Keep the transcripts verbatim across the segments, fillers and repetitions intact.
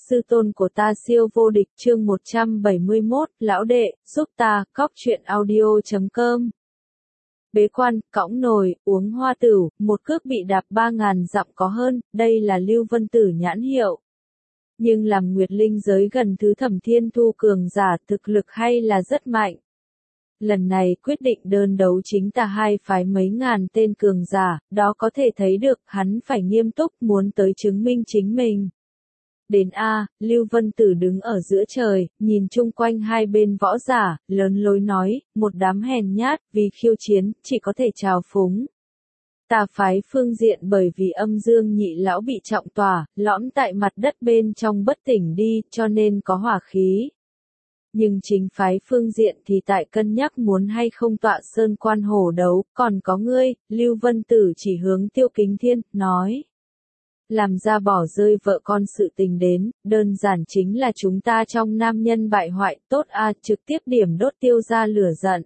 sư tôn của ta siêu vô địch chương một trăm bảy mươi mốt, lão đệ, giúp ta, cóc truyện audio chấm com. Bế quan, cõng nồi, uống hoa tửu, một cước bị đạp ba ngàn dặm có hơn, đây là Lưu Vân Tử nhãn hiệu. Nhưng làm Nguyệt Linh giới gần thứ Thẩm Thiên Thu cường giả thực lực hay là rất mạnh. Lần này quyết định đơn đấu chính tà hai phái mấy ngàn tên cường giả, đó có thể thấy được hắn phải nghiêm túc muốn tới chứng minh chính mình. Đến A, Lưu Vân Tử đứng ở giữa trời, nhìn chung quanh hai bên võ giả, lớn lối nói, một đám hèn nhát, vì khiêu chiến, chỉ có thể trào phúng. Tà phái phương diện bởi vì âm dương nhị lão bị trọng tỏa, lõm tại mặt đất bên trong bất tỉnh đi, cho nên có hỏa khí. Nhưng chính phái phương diện thì tại cân nhắc muốn hay không tọa sơn quan hổ đấu, còn có ngươi, Lưu Vân Tử chỉ hướng Tiêu Kính Thiên, nói. Làm ra bỏ rơi vợ con sự tình đến, đơn giản chính là chúng ta trong nam nhân bại hoại, tốt a trực tiếp điểm đốt Tiêu ra lửa giận.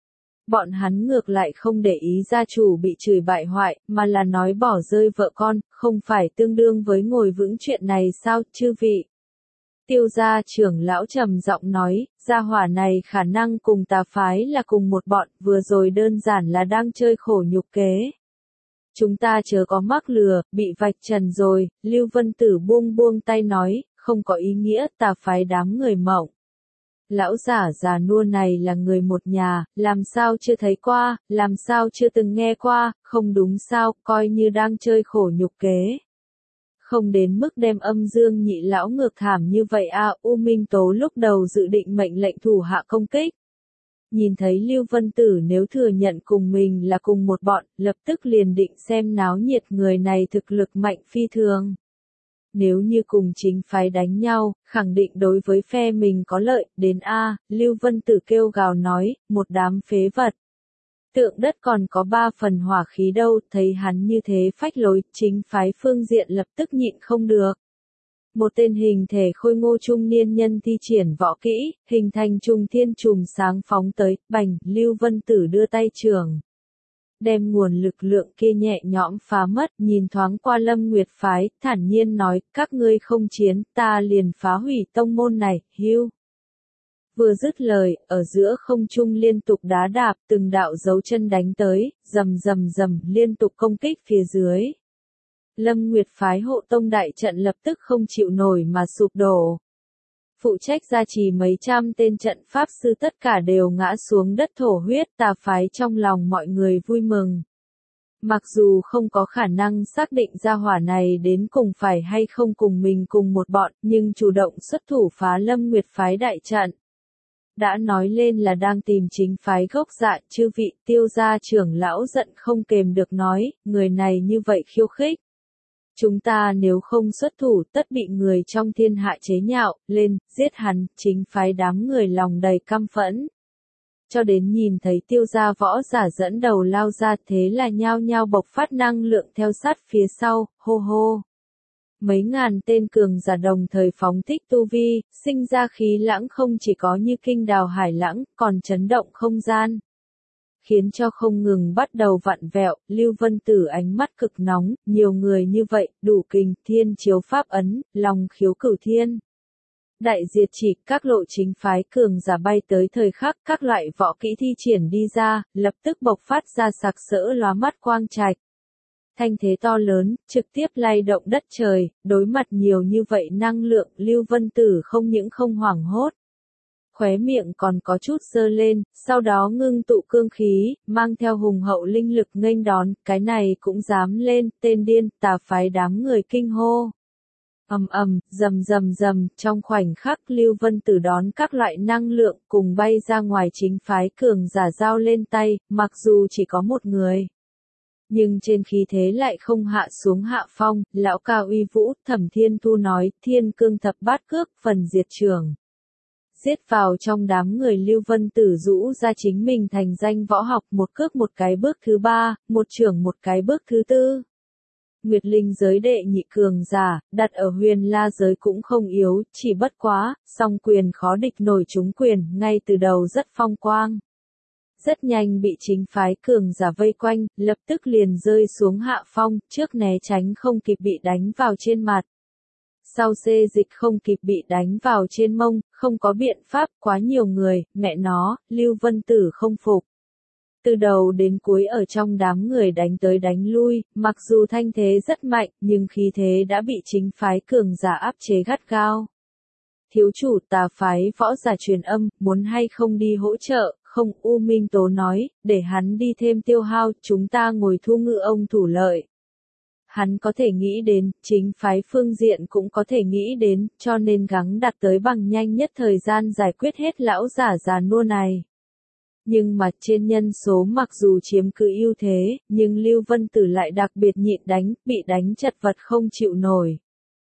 Bọn hắn ngược lại không để ý gia chủ bị chửi bại hoại, mà là nói bỏ rơi vợ con, không phải tương đương với ngồi vững chuyện này sao, chư vị. Tiêu gia trưởng lão trầm giọng nói, gia hỏa này khả năng cùng tà phái là cùng một bọn, vừa rồi đơn giản là đang chơi khổ nhục kế. Chúng ta chớ có mắc lừa, bị vạch trần rồi, Lưu Vân Tử buông buông tay nói, không có ý nghĩa, tà phái đám người mộng. Lão giả già nua này là người một nhà, làm sao chưa thấy qua, làm sao chưa từng nghe qua, không đúng sao, coi như đang chơi khổ nhục kế. Không đến mức đem âm dương nhị lão ngược thảm như vậy a. U Minh Tố lúc đầu dự định mệnh lệnh thủ hạ công kích. Nhìn thấy Lưu Vân Tử nếu thừa nhận cùng mình là cùng một bọn, lập tức liền định xem náo nhiệt người này thực lực mạnh phi thường. Nếu như cùng chính phái đánh nhau, khẳng định đối với phe mình có lợi, đến A, Lưu Vân Tử kêu gào nói, một đám phế vật. Tượng đất còn có ba phần hỏa khí đâu, thấy hắn như thế phách lối, chính phái phương diện lập tức nhịn không được. Một tên hình thể khôi ngô trung niên nhân thi triển võ kỹ, hình thành trùng thiên trùm sáng phóng tới, bành, Lưu Vân Tử đưa tay trường. Đem nguồn lực lượng kia nhẹ nhõm phá mất, nhìn thoáng qua Lâm Nguyệt phái, thản nhiên nói, các ngươi không chiến, ta liền phá hủy tông môn này, hưu. Vừa dứt lời, ở giữa không trung liên tục đá đạp, từng đạo dấu chân đánh tới, rầm rầm rầm, liên tục công kích phía dưới. Lâm Nguyệt phái hộ tông đại trận lập tức không chịu nổi mà sụp đổ. Phụ trách gia trì mấy trăm tên trận pháp sư tất cả đều ngã xuống đất thổ huyết, tà phái trong lòng mọi người vui mừng. Mặc dù không có khả năng xác định gia hỏa này đến cùng phải hay không cùng mình cùng một bọn, nhưng chủ động xuất thủ phá Lâm Nguyệt phái đại trận. Đã nói lên là đang tìm chính phái gốc dạ, chư vị, Tiêu gia trưởng lão giận không kềm được nói, người này như vậy khiêu khích. Chúng ta nếu không xuất thủ tất bị người trong thiên hạ chế nhạo, lên, giết hắn, chính phái đám người lòng đầy căm phẫn. Cho đến nhìn thấy Tiêu gia võ giả dẫn đầu lao ra thế là nhao nhao bộc phát năng lượng theo sát phía sau, hô hô. Mấy ngàn tên cường giả đồng thời phóng thích tu vi, sinh ra khí lãng không chỉ có như kinh đào hải lãng, còn chấn động không gian. Khiến cho không ngừng bắt đầu vặn vẹo, Lưu Vân Tử ánh mắt cực nóng, nhiều người như vậy, đủ kình, thiên chiếu pháp ấn, lòng khiếu cửu thiên. Đại diệt chỉ, các lộ chính phái cường giả bay tới thời khắc, các loại võ kỹ thi triển đi ra, lập tức bộc phát ra sặc sỡ lóa mắt quang trạch. Thanh thế to lớn, trực tiếp lay động đất trời, đối mặt nhiều như vậy năng lượng, Lưu Vân Tử không những không hoảng hốt. Khóe miệng còn có chút giơ lên, sau đó ngưng tụ cương khí, mang theo hùng hậu linh lực nghênh đón, cái này cũng dám lên, tên điên, tà phái đám người kinh hô. Ầm ầm, rầm rầm rầm, trong khoảnh khắc Lưu Vân Tử đón các loại năng lượng cùng bay ra ngoài chính phái cường giả giao lên tay, mặc dù chỉ có một người. Nhưng trên khí thế lại không hạ xuống hạ phong, lão cao uy vũ, Thẩm Thiên Thu nói, thiên cương thập bát cước, phần diệt trường. Giết vào trong đám người Lưu Vân Tử rũ ra chính mình thành danh võ học một cước một cái bước thứ ba, một trưởng một cái bước thứ tư. Nguyệt Linh giới đệ nhị cường giả, đặt ở Huyền La giới cũng không yếu, chỉ bất quá, song quyền khó địch nổi chúng quyền, ngay từ đầu rất phong quang. Rất nhanh bị chính phái cường giả vây quanh, lập tức liền rơi xuống hạ phong, trước né tránh không kịp bị đánh vào trên mặt. sau xê dịch không kịp bị đánh vào trên mông, không có biện pháp, quá nhiều người, mẹ nó, Lưu Vân Tử không phục. Từ đầu đến cuối ở trong đám người đánh tới đánh lui, mặc dù thanh thế rất mạnh, nhưng khí thế đã bị chính phái cường giả áp chế gắt gao. Thiếu chủ tà phái võ giả truyền âm, muốn hay không đi hỗ trợ, không, U Minh Tố nói, để hắn đi thêm tiêu hao, chúng ta ngồi thu ngự ông thủ lợi. Hắn có thể nghĩ đến, chính phái phương diện cũng có thể nghĩ đến, cho nên gắng đặt tới bằng nhanh nhất thời gian giải quyết hết lão giả già nua này. Nhưng mà trên nhân số mặc dù chiếm cứ ưu thế, nhưng Lưu Vân Tử lại đặc biệt nhịn đánh, bị đánh chật vật không chịu nổi.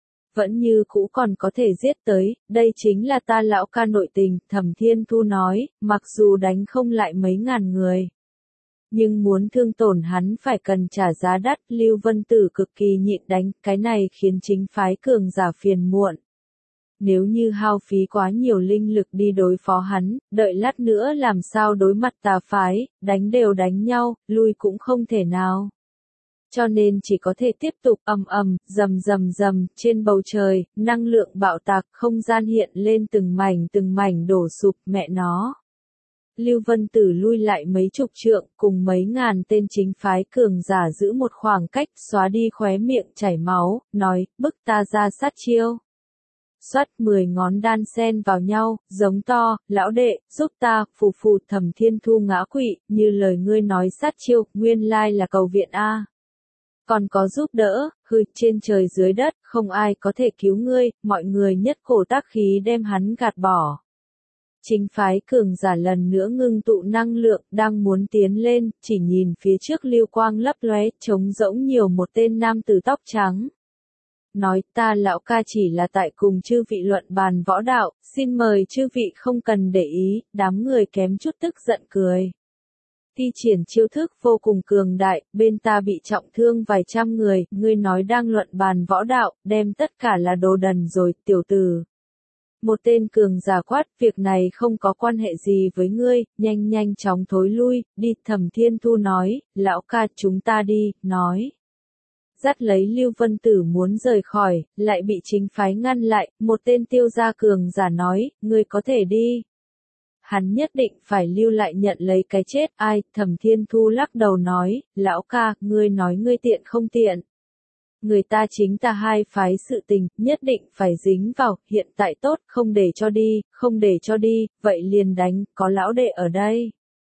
Vẫn như cũ còn có thể giết tới, đây chính là ta lão ca nội tình, Thẩm Thiên Thu nói, mặc dù đánh không lại mấy ngàn người. Nhưng muốn thương tổn hắn phải cần trả giá đắt, Lưu Vân Tử cực kỳ nhịn đánh, cái này khiến chính phái cường giả phiền muộn. Nếu như hao phí quá nhiều linh lực đi đối phó hắn, đợi lát nữa làm sao đối mặt tà phái, đánh đều đánh nhau, lui cũng không thể nào. Cho nên chỉ có thể tiếp tục ầm ầm, rầm rầm rầm, trên bầu trời, năng lượng bạo tạc, không gian hiện lên từng mảnh từng mảnh đổ sụp, mẹ nó. Lưu Vân Tử lui lại mấy chục trượng, cùng mấy ngàn tên chính phái cường giả giữ một khoảng cách, xóa đi khóe miệng chảy máu, nói, bức ta ra sát chiêu. Xoát mười ngón đan sen vào nhau, giống to, lão đệ, giúp ta, phù phù. Thẩm Thiên Thu ngã quỵ, như lời ngươi nói sát chiêu, nguyên lai là cầu viện a. Còn có giúp đỡ, hừ, trên trời dưới đất, không ai có thể cứu ngươi, mọi người nhất cổ tác khí đem hắn gạt bỏ. Chính phái cường giả lần nữa ngưng tụ năng lượng, đang muốn tiến lên, chỉ nhìn phía trước lưu quang lấp lóe, trống rỗng nhiều một tên nam tử tóc trắng. Nói, ta lão ca chỉ là tại cùng chư vị luận bàn võ đạo, xin mời chư vị không cần để ý, đám người kém chút tức giận cười. Thi triển chiêu thức vô cùng cường đại, bên ta bị trọng thương vài trăm người, ngươi nói đang luận bàn võ đạo, đem tất cả là đồ đần rồi, tiểu tử. Một tên cường giả quát, việc này không có quan hệ gì với ngươi, nhanh nhanh chóng thối lui, đi. Thẩm Thiên Thu nói, lão ca chúng ta đi, nói. Dắt lấy Lưu Vân Tử muốn rời khỏi, lại bị chính phái ngăn lại, một tên tiêu gia cường giả nói, ngươi có thể đi. Hắn nhất định phải lưu lại nhận lấy cái chết, ai, Thẩm Thiên Thu lắc đầu nói, lão ca, ngươi nói ngươi tiện không tiện. Người ta chính ta hai phái sự tình, nhất định phải dính vào, hiện tại tốt, không để cho đi, không để cho đi, vậy liền đánh, có lão đệ ở đây.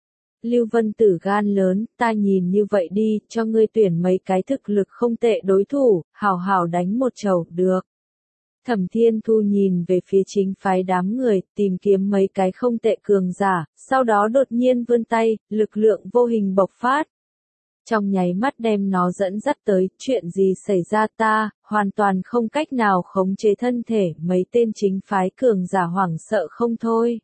Lưu Vân Tử gan lớn, ta nhìn như vậy đi, cho ngươi tuyển mấy cái thực lực không tệ đối thủ, hào hào đánh một chầu, được. Thẩm Thiên Thu nhìn về phía chính phái đám người, tìm kiếm mấy cái không tệ cường giả, sau đó đột nhiên vươn tay, lực lượng vô hình bộc phát. Trong nháy mắt đem nó dẫn dắt tới, chuyện gì xảy ra ta, hoàn toàn không cách nào khống chế thân thể, mấy tên chính phái cường giả hoảng sợ không thôi.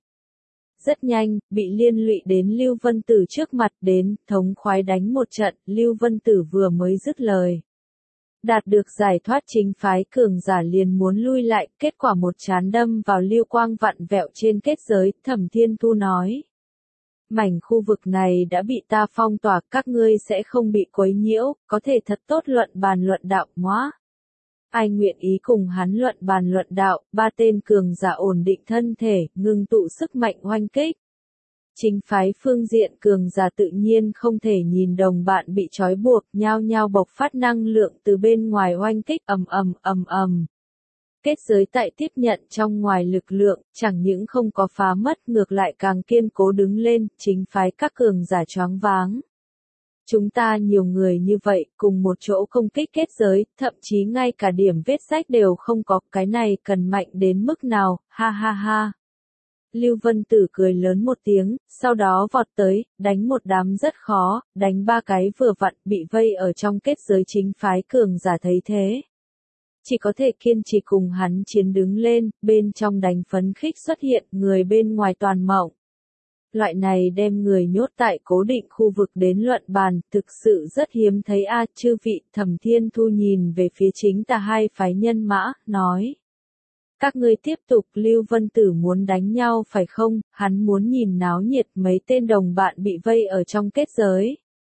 Rất nhanh, bị liên lụy đến Lưu Vân Tử trước mặt đến, thống khoái đánh một trận, Lưu Vân Tử vừa mới dứt lời. Đạt được giải thoát chính phái cường giả liền muốn lui lại, kết quả một chán đâm vào lưu quang vặn vẹo trên kết giới, Thẩm Thiên Thu nói. Mảnh khu vực này đã bị ta phong tỏa, các ngươi sẽ không bị quấy nhiễu, có thể thật tốt luận bàn luận đạo, móa. Ai nguyện ý cùng hắn luận bàn luận đạo, ba tên cường giả ổn định thân thể, ngưng tụ sức mạnh oanh kích. Chính phái phương diện cường giả tự nhiên không thể nhìn đồng bạn bị trói buộc, nhao nhao bộc phát năng lượng từ bên ngoài oanh kích, ầm ầm ầm ầm. Kết giới tại tiếp nhận trong ngoài lực lượng, chẳng những không có phá mất ngược lại càng kiên cố đứng lên, chính phái các cường giả choáng váng. Chúng ta nhiều người như vậy, cùng một chỗ công kích kết giới, thậm chí ngay cả điểm vết rách đều không có, cái này cần mạnh đến mức nào, ha ha ha. Lưu Vân Tử cười lớn một tiếng, sau đó vọt tới, đánh một đám rất khó, đánh ba cái vừa vặn, bị vây ở trong kết giới chính phái cường giả thấy thế. Chỉ có thể kiên trì cùng hắn chiến đứng lên, bên trong đánh phấn khích xuất hiện, người bên ngoài toàn mộng. Loại này đem người nhốt tại cố định khu vực đến luận bàn, thực sự rất hiếm thấy a. Chư vị. Thẩm Thiên Thu nhìn về phía chính ta hai phái nhân mã, nói. Các ngươi tiếp tục, Lưu Vân Tử muốn đánh nhau phải không, hắn muốn nhìn náo nhiệt mấy tên đồng bạn bị vây ở trong kết giới.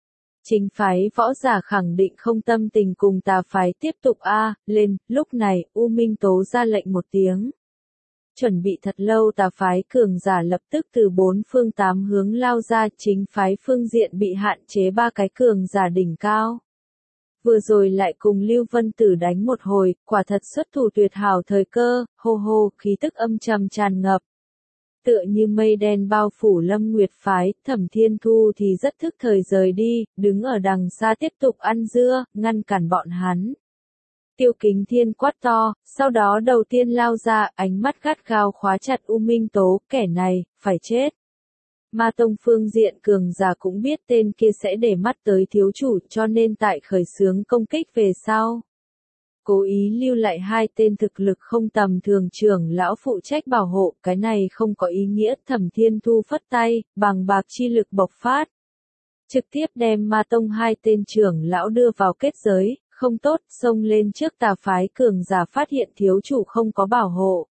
Chính phái võ giả khẳng định không tâm tình cùng tà phái tiếp tục a lên, lúc này, U Minh Tố ra lệnh một tiếng. Chuẩn bị thật lâu tà phái cường giả lập tức từ bốn phương tám hướng lao ra, chính phái phương diện bị hạn chế ba cái cường giả đỉnh cao. Vừa rồi lại cùng Lưu Vân Tử đánh một hồi, quả thật xuất thủ tuyệt hảo thời cơ, hô hô, khí tức âm trầm tràn ngập. Tựa như mây đen bao phủ Lâm Nguyệt phái, Thẩm Thiên Thu thì rất thức thời rời đi, đứng ở đằng xa tiếp tục ăn dưa, ngăn cản bọn hắn. Tiêu Kính Thiên quát to, sau đó đầu tiên lao ra, ánh mắt gắt gao khóa chặt U Minh Tố, kẻ này, phải chết. Ma Tông phương diện cường giả cũng biết tên kia sẽ để mắt tới thiếu chủ cho nên tại khởi xướng công kích về sau. Cố ý lưu lại hai tên thực lực không tầm thường trưởng lão phụ trách bảo hộ, cái này không có ý nghĩa. Thẩm Thiên Thu phất tay, bằng bạc chi lực bộc phát. Trực tiếp đem Ma Tông hai tên trưởng lão đưa vào kết giới, không tốt, xông lên trước tà phái cường giả phát hiện thiếu chủ không có bảo hộ.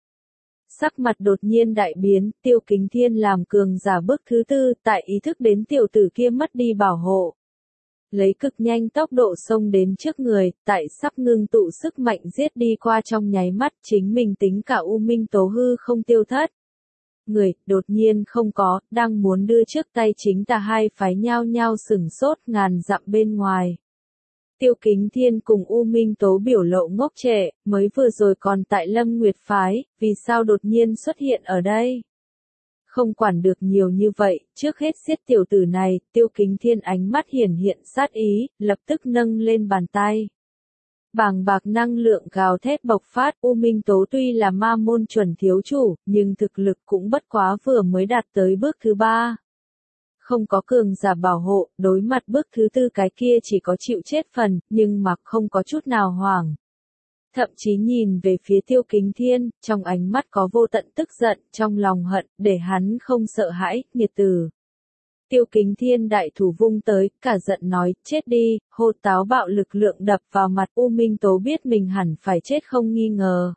Sắc mặt đột nhiên đại biến, Tiêu Kính Thiên làm cường giả bước thứ tư, tại ý thức đến tiểu tử kia mất đi bảo hộ. Lấy cực nhanh tốc độ xông đến trước người, tại sắp ngưng tụ sức mạnh giết đi qua trong nháy mắt, chính mình tính cả U Minh Tố hư không tiêu thất. Người, đột nhiên không có, đang muốn đưa trước tay chính tà hai phái nhao nhao sửng sốt ngàn dặm bên ngoài. Tiêu Kính Thiên cùng U Minh Tố biểu lộ ngốc trệ, mới vừa rồi còn tại Lâm Nguyệt phái, vì sao đột nhiên xuất hiện ở đây? Không quản được nhiều như vậy, trước hết giết tiểu tử này, Tiêu Kính Thiên ánh mắt hiển hiện sát ý, lập tức nâng lên bàn tay. Bàng bạc năng lượng gào thét bộc phát, U Minh Tố tuy là ma môn chuẩn thiếu chủ, nhưng thực lực cũng bất quá vừa mới đạt tới bước thứ ba. Không có cường giả bảo hộ, đối mặt bước thứ tư cái kia chỉ có chịu chết phần, nhưng mà không có chút nào hoảng. Thậm chí nhìn về phía Tiêu Kính Thiên, trong ánh mắt có vô tận tức giận, trong lòng hận, để hắn không sợ hãi, nghiệt tử. Tiêu Kính Thiên đại thủ vung tới, cả giận nói, chết đi, hô táo bạo lực lượng đập vào mặt U Minh Tố biết mình hẳn phải chết không nghi ngờ.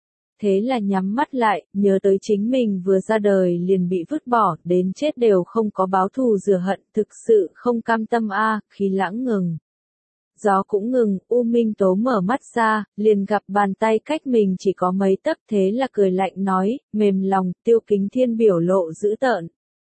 Thế là nhắm mắt lại, nhớ tới chính mình vừa ra đời liền bị vứt bỏ, đến chết đều không có báo thù rửa hận, thực sự không cam tâm a, khí lãng ngừng. Gió cũng ngừng, U Minh Tố mở mắt ra, liền gặp bàn tay cách mình chỉ có mấy tấc, thế là cười lạnh nói, mềm lòng. Tiêu Kính Thiên biểu lộ dữ tợn.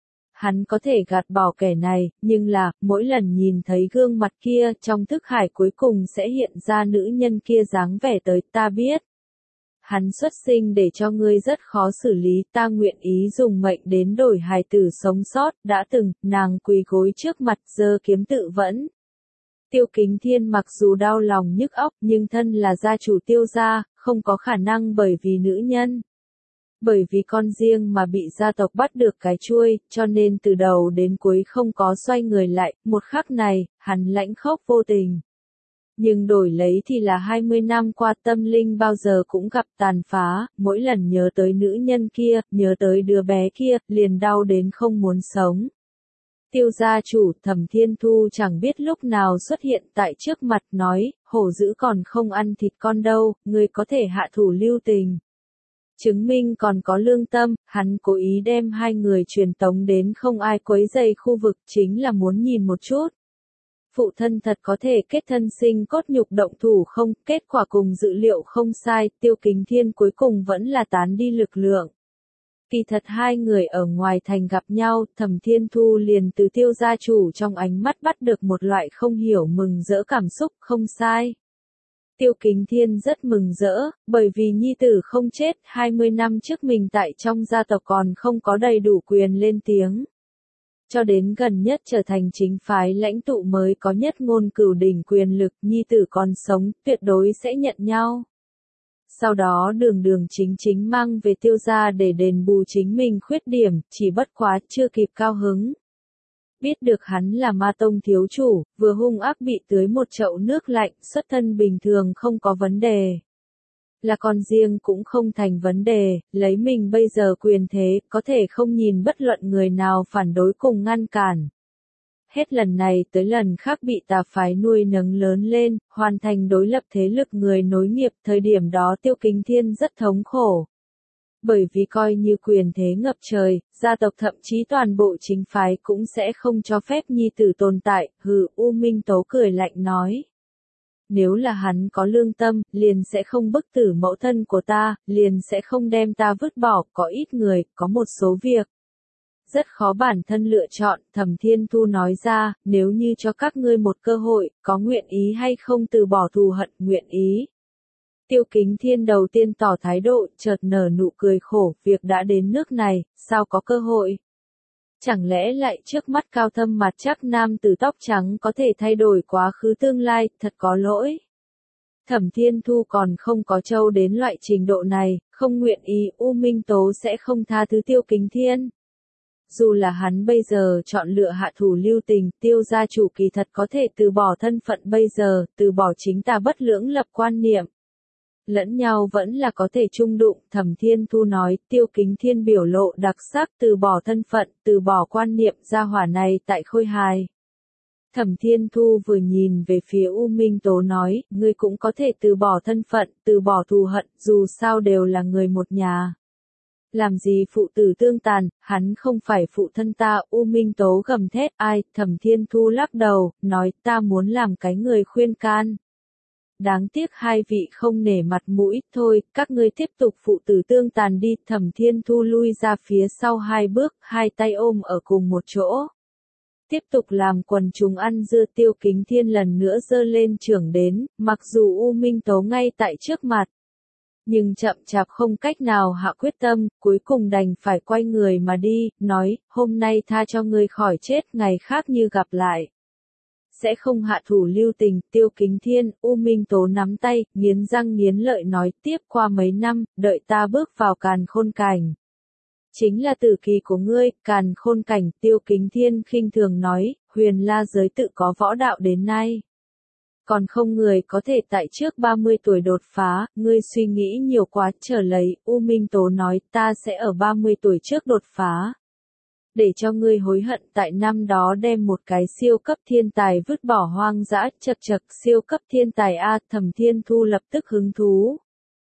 Hắn có thể gạt bỏ kẻ này, nhưng là, mỗi lần nhìn thấy gương mặt kia, trong thức hải cuối cùng sẽ hiện ra nữ nhân kia dáng vẻ tới, ta biết. Hắn xuất sinh để cho ngươi rất khó xử lý, ta nguyện ý dùng mệnh đến đổi hài tử sống sót, đã từng, nàng quỳ gối trước mặt giơ kiếm tự vẫn. Tiêu Kính Thiên mặc dù đau lòng nhức óc nhưng thân là gia chủ Tiêu gia, không có khả năng bởi vì nữ nhân. Bởi vì con riêng mà bị gia tộc bắt được cái chuôi, cho nên từ đầu đến cuối không có xoay người lại, một khắc này, hắn lãnh khốc vô tình. Nhưng đổi lấy thì là hai mươi năm qua tâm linh bao giờ cũng gặp tàn phá, mỗi lần nhớ tới nữ nhân kia, nhớ tới đứa bé kia, liền đau đến không muốn sống. Tiêu gia chủ Thẩm Thiên Thu chẳng biết lúc nào xuất hiện tại trước mặt nói, hổ dữ còn không ăn thịt con đâu, người có thể hạ thủ lưu tình. Chứng minh còn có lương tâm, hắn cố ý đem hai người truyền tống đến không ai quấy rầy khu vực chính là muốn nhìn một chút. Phụ thân thật có thể kết thân sinh cốt nhục động thủ không, kết quả cùng dự liệu không sai, Tiêu Kính Thiên cuối cùng vẫn là tán đi lực lượng. Kỳ thật hai người ở ngoài thành gặp nhau, Thẩm Thiên Thu liền từ Tiêu gia chủ trong ánh mắt bắt được một loại không hiểu mừng rỡ cảm xúc, không sai. Tiêu Kính Thiên rất mừng rỡ, bởi vì nhi tử không chết, hai mươi năm trước mình tại trong gia tộc còn không có đầy đủ quyền lên tiếng. Cho đến gần nhất trở thành chính phái lãnh tụ mới có nhất ngôn cửu đỉnh quyền lực, nhi tử còn sống, tuyệt đối sẽ nhận nhau. Sau đó đường đường chính chính mang về Tiêu gia để đền bù chính mình khuyết điểm, chỉ bất quá chưa kịp cao hứng. Biết được hắn là Ma Tông thiếu chủ, vừa hung ác bị tưới một chậu nước lạnh, xuất thân bình thường không có vấn đề. Là con riêng cũng không thành vấn đề, lấy mình bây giờ quyền thế, có thể không nhìn bất luận người nào phản đối cùng ngăn cản. Hết lần này tới lần khác bị tà phái nuôi nấng lớn lên, hoàn thành đối lập thế lực người nối nghiệp, thời điểm đó Tiêu Kính Thiên rất thống khổ. Bởi vì coi như quyền thế ngập trời, gia tộc thậm chí toàn bộ chính phái cũng sẽ không cho phép nhi tử tồn tại, hừ, U Minh Tố cười lạnh nói. Nếu là hắn có lương tâm, liền sẽ không bức tử mẫu thân của ta, liền sẽ không đem ta vứt bỏ, có ít người, có một số việc. Rất khó bản thân lựa chọn, Thẩm Thiên Thu nói ra, nếu như cho các ngươi một cơ hội, có nguyện ý hay không từ bỏ thù hận, nguyện ý. Tiêu Kính Thiên đầu tiên tỏ thái độ, chợt nở nụ cười khổ, việc đã đến nước này, sao có cơ hội? Chẳng lẽ lại trước mắt cao thâm mặt chắc nam tử tóc trắng có thể thay đổi quá khứ tương lai, thật có lỗi. Thẩm Thiên Thu còn không có trâu đến loại trình độ này, không nguyện ý, U Minh Tố sẽ không tha thứ Tiêu Kính Thiên. Dù là hắn bây giờ chọn lựa hạ thủ lưu tình, Tiêu gia chủ kỳ thật có thể từ bỏ thân phận bây giờ, từ bỏ chính ta bất lưỡng lập quan niệm. Lẫn nhau vẫn là có thể chung đụng, Thẩm Thiên Thu nói, Tiêu Kính Thiên biểu lộ đặc sắc, từ bỏ thân phận, từ bỏ quan niệm, gia hỏa này tại Khôi Hài. Thẩm Thiên Thu vừa nhìn về phía U Minh Tố nói, ngươi cũng có thể từ bỏ thân phận, từ bỏ thù hận, dù sao đều là người một nhà. Làm gì phụ tử tương tàn, hắn không phải phụ thân ta, U Minh Tố gầm thét, ai, Thẩm Thiên Thu lắc đầu, nói, ta muốn làm cái người khuyên can. Đáng tiếc hai vị không nể mặt mũi, thôi, các ngươi tiếp tục phụ tử tương tàn đi, Thẩm Thiên Thu lui ra phía sau hai bước, hai tay ôm ở cùng một chỗ. Tiếp tục làm quần chúng ăn dưa. Tiêu Kính Thiên lần nữa giơ lên trưởng đến, mặc dù U Minh Tố ngay tại trước mặt. Nhưng chậm chạp không cách nào hạ quyết tâm, cuối cùng đành phải quay người mà đi, nói, hôm nay tha cho ngươi khỏi chết, ngày khác như gặp lại. Sẽ không hạ thủ lưu tình, Tiêu Kính Thiên, U Minh Tố nắm tay, nghiến răng nghiến lợi nói, tiếp qua mấy năm, đợi ta bước vào càn khôn cảnh. Chính là tử kỳ của ngươi, càn khôn cảnh, Tiêu Kính Thiên khinh thường nói, huyền la giới tự có võ đạo đến nay. Còn không người có thể tại trước ba mươi tuổi đột phá, ngươi suy nghĩ nhiều quá, chờ lấy, U Minh Tố nói, ta sẽ ở ba mươi tuổi trước đột phá. Để cho ngươi hối hận tại năm đó đem một cái siêu cấp thiên tài vứt bỏ hoang dã, chật chật, siêu cấp thiên tài A, Thẩm Thiên Thu lập tức hứng thú.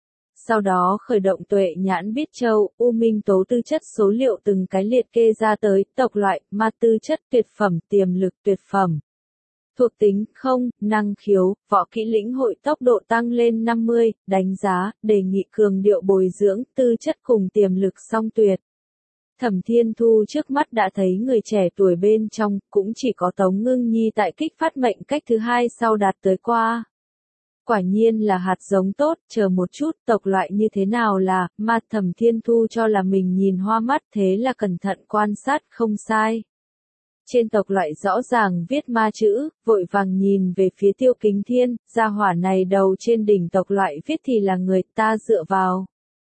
Sau đó khởi động tuệ nhãn biết châu, U Minh Tố tư chất số liệu từng cái liệt kê ra tới, tộc loại, ma tư chất tuyệt phẩm, tiềm lực tuyệt phẩm. Thuộc tính, không, năng khiếu, võ kỹ lĩnh hội tốc độ tăng lên năm mươi, đánh giá, đề nghị cường điệu bồi dưỡng, tư chất cùng tiềm lực song tuyệt. Thẩm Thiên Thu trước mắt đã thấy người trẻ tuổi bên trong, cũng chỉ có Tống Ngưng Nhi tại kích phát mệnh cách thứ hai sau đạt tới qua. Quả nhiên là hạt giống tốt, chờ một chút, tộc loại như thế nào là, mà Thẩm Thiên Thu cho là mình nhìn hoa mắt, thế là cẩn thận quan sát, không sai. Trên tộc loại rõ ràng viết ma chữ, vội vàng nhìn về phía Tiêu Kính Thiên, gia hỏa này đầu trên đỉnh tộc loại viết thì là người ta dựa vào.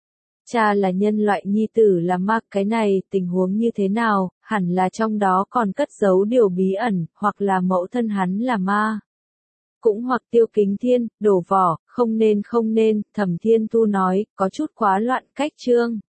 Cha là nhân loại, nhi tử là ma, cái này, tình huống như thế nào, hẳn là trong đó còn cất giấu điều bí ẩn, hoặc là mẫu thân hắn là ma. Cũng hoặc Tiêu Kính Thiên, đổ vỏ, không nên không nên, Thẩm Thiên Thu nói, có chút quá loạn cách chương.